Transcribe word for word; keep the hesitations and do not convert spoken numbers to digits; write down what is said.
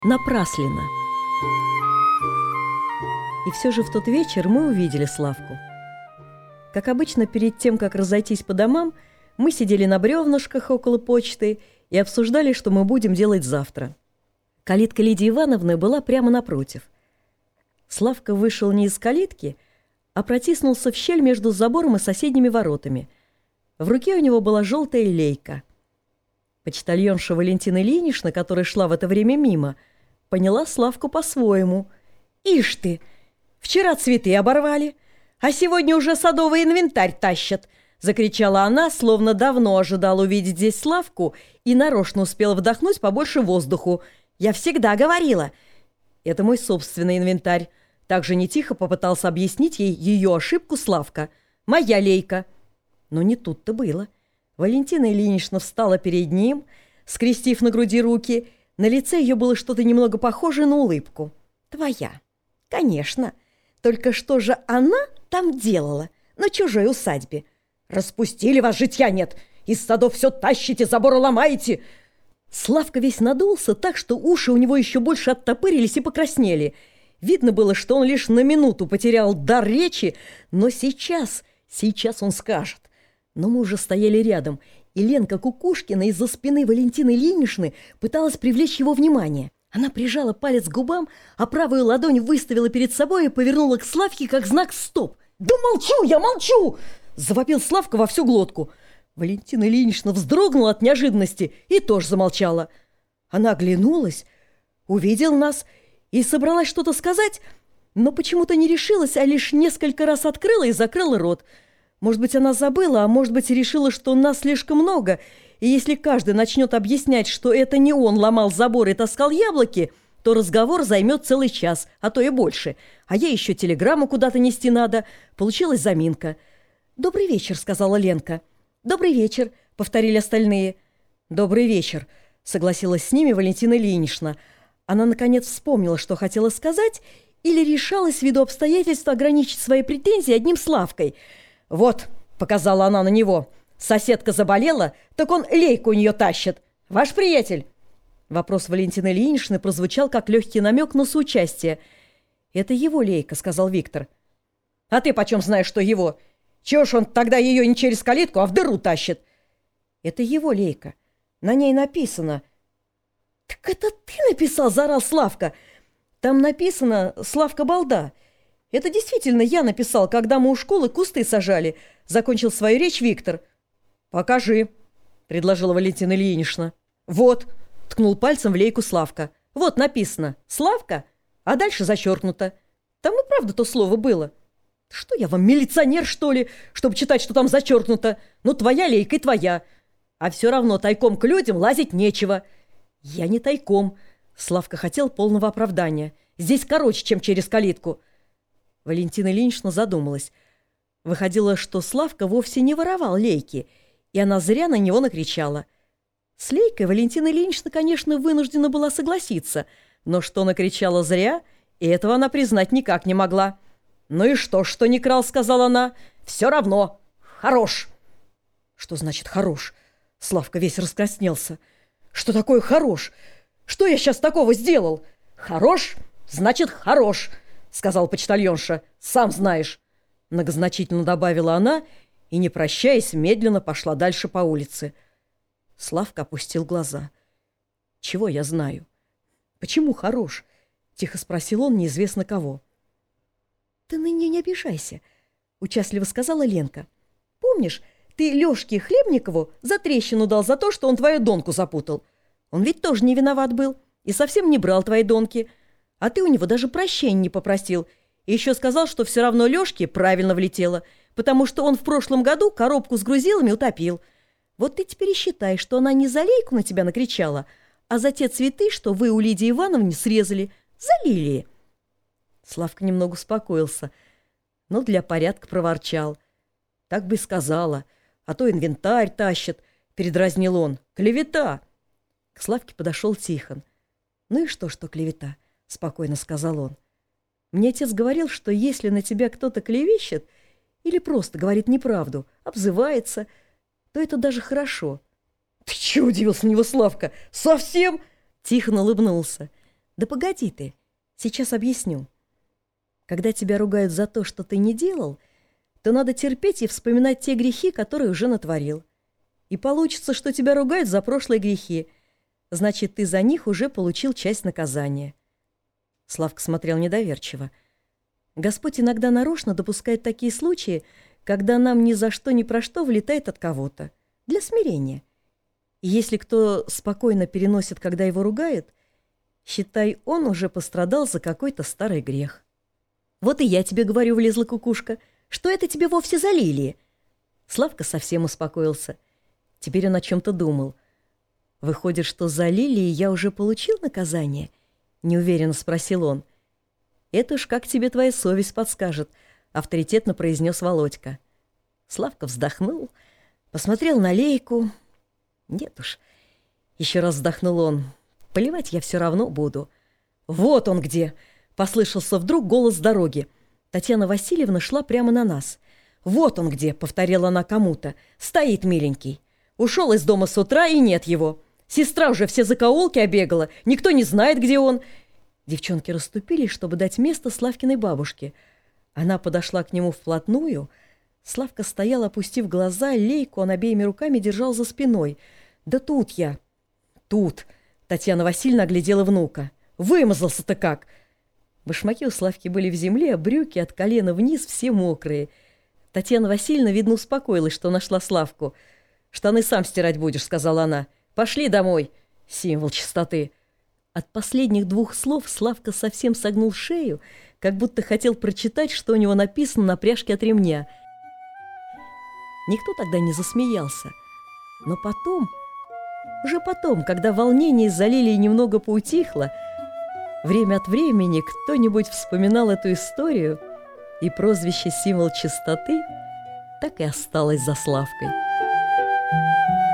Напраслина. И все же в тот вечер мы увидели Славку. Как обычно, перед тем, как разойтись по домам, мы сидели на бревнышках около почты и обсуждали, что мы будем делать завтра. Калитка Лидии Ивановны была прямо напротив. Славка вышел не из калитки, а протиснулся в щель между забором и соседними воротами. В руке у него была желтая лейка. Почтальонша Валентина Ильинична, которая шла в это время мимо, поняла Славку по-своему. «Ишь ты! Вчера цветы оборвали, а сегодня уже садовый инвентарь тащат!» — закричала она, словно давно ожидала увидеть здесь Славку и нарочно успела вдохнуть побольше воздуху. «Я всегда говорила!» «Это мой собственный инвентарь», — также нетихо попытался объяснить ей ее ошибку Славка. «Моя лейка!» Но не тут-то было. Валентина Ильинична встала перед ним, скрестив на груди руки. На лице ее было что-то немного похожее на улыбку. «Твоя. Конечно. Только что же она там делала на чужой усадьбе? Распустили вас, житья нет. Из садов все тащите, заборы ломаете». Славка весь надулся так, что уши у него еще больше оттопырились и покраснели. Видно было, что он лишь на минуту потерял дар речи, но сейчас, сейчас он скажет. Но мы уже стояли рядом, и Ленка Кукушкина из-за спины Валентины Ильиничны пыталась привлечь его внимание. Она прижала палец к губам, а правую ладонь выставила перед собой и повернула к Славке как знак «Стоп». «Да молчу, я молчу!» – завопил Славка во всю глотку. Валентина Ильинична вздрогнула от неожиданности и тоже замолчала. Она оглянулась, увидела нас и собралась что-то сказать, но почему-то не решилась, а лишь несколько раз открыла и закрыла рот. Может быть, она забыла, а может быть, решила, что нас слишком много, и если каждый начнет объяснять, что это не он ломал забор и таскал яблоки, то разговор займет целый час, а то и больше. А ей еще телеграмму куда-то нести надо. Получилась заминка. «Добрый вечер», — сказала Ленка. «Добрый вечер», — повторили остальные. «Добрый вечер», — согласилась с ними Валентина Ильинична. Она, наконец, вспомнила, что хотела сказать, или решалась ввиду обстоятельств ограничить свои претензии одним Славкой. «Вот», — показала она на него, — «соседка заболела, так он лейку у нее тащит. Ваш приятель?» Вопрос Валентины Ильиничны прозвучал как легкий намек на соучастие. «Это его лейка», — сказал Виктор. «А ты почем знаешь, что его? Чего ж он тогда ее не через калитку, а в дыру тащит?» «Это его лейка. На ней написано». «Так это ты написал?» — заорал Славка. «Там написано «Славка Балда». Это действительно я написал, когда мы у школы кусты сажали», — закончил свою речь Виктор. «Покажи», — предложила Валентина Ильинична. «Вот», — ткнул пальцем в лейку Славка. «Вот написано «Славка», а дальше зачеркнуто. Там и правда то слово было. Что я вам, милиционер, что ли, чтобы читать, что там зачеркнуто? Ну, твоя лейка и твоя. А все равно тайком к людям лазить нечего». «Я не тайком», — Славка хотел полного оправдания. «Здесь короче, чем через калитку». Валентина Ильинична задумалась. Выходило, что Славка вовсе не воровал лейки, и она зря на него накричала. С лейкой Валентина Ильинична, конечно, вынуждена была согласиться, но что накричала зря, и этого она признать никак не могла. «Ну и что, что не крал?» — сказала она. «Все равно. Хорош». «Что значит «хорош»?» Славка весь раскраснелся. «Что такое «хорош»? Что я сейчас такого сделал?» «Хорош, значит, хорош», — сказал почтальонша. «Сам знаешь», — многозначительно добавила она и, не прощаясь, медленно пошла дальше по улице. Славка опустил глаза. «Чего я знаю? Почему хорош?» — тихо спросил он неизвестно кого. «Ты на нее не обижайся», — участливо сказала Ленка. «Помнишь, ты Лешке Хлебникову за трещину дал за то, что он твою донку запутал? Он ведь тоже не виноват был и совсем не брал твои донки. А ты у него даже прощения не попросил. И еще сказал, что все равно Лешке правильно влетело, потому что он в прошлом году коробку с грузилами утопил. Вот ты теперь и считай, что она не за лейку на тебя накричала, а за те цветы, что вы у Лидии Ивановны срезали, за лилии». Славка немного успокоился, но для порядка проворчал. «Так бы и сказала, а то инвентарь тащит», — передразнил он. «Клевета». К Славке подошел Тихон. «Ну и что, что клевета?» — спокойно сказал он. «Мне отец говорил, что если на тебя кто-то клевещет или просто говорит неправду, обзывается, то это даже хорошо». «Ты чего?» — удивился на него Славка. «Совсем?» Тихон улыбнулся. Да погоди ты, сейчас объясню. Когда тебя ругают за то, что ты не делал, то надо терпеть и вспоминать те грехи, которые уже натворил. И получится, что тебя ругают за прошлые грехи. Значит, ты за них уже получил часть наказания. Славка смотрел недоверчиво. Господь иногда нарочно допускает такие случаи, когда нам ни за что ни про что влетает от кого-то. Для смирения. И если кто спокойно переносит, когда его ругают, считай, он уже пострадал за какой-то старый грех. Вот и я тебе говорю, влезла кукушка, что это тебе вовсе за лилии? Славка совсем успокоился. Теперь он о чем-то думал. Выходит, что за лилии я уже получил наказание? Неуверенно спросил он. Это уж как тебе твоя совесть подскажет, авторитетно произнес Володька. Славка вздохнул, посмотрел на лейку. Нет уж. Еще раз вздохнул он. Поливать я все равно буду. Вот он где! Послышался вдруг голос с дороги. Татьяна Васильевна шла прямо на нас. Вот он где! Повторила она кому-то. Стоит миленький. Ушел из дома с утра, и нет его. Сестра уже все закоулки обегала. Никто не знает, где он. Девчонки расступились, чтобы дать место Славкиной бабушке. Она подошла к нему вплотную. Славка стоял, опустив глаза, лейку он обеими руками держал за спиной. «Да тут я!» «Тут!» Татьяна Васильевна оглядела внука. «Вымазался-то как!» Башмаки у Славки были в земле, а брюки от колена вниз все мокрые. Татьяна Васильевна, видно, успокоилась, что нашла Славку. «Штаны сам стирать будешь», — сказала она. «Пошли домой!» Символ чистоты. От последних двух слов Славка совсем согнул шею, как будто хотел прочитать, что у него написано на пряжке от ремня. Никто тогда не засмеялся. Но потом, уже потом, когда волнение из-за лилии немного поутихло, время от времени кто-нибудь вспоминал эту историю, и прозвище «Символ чистоты» так и осталось за Славкой.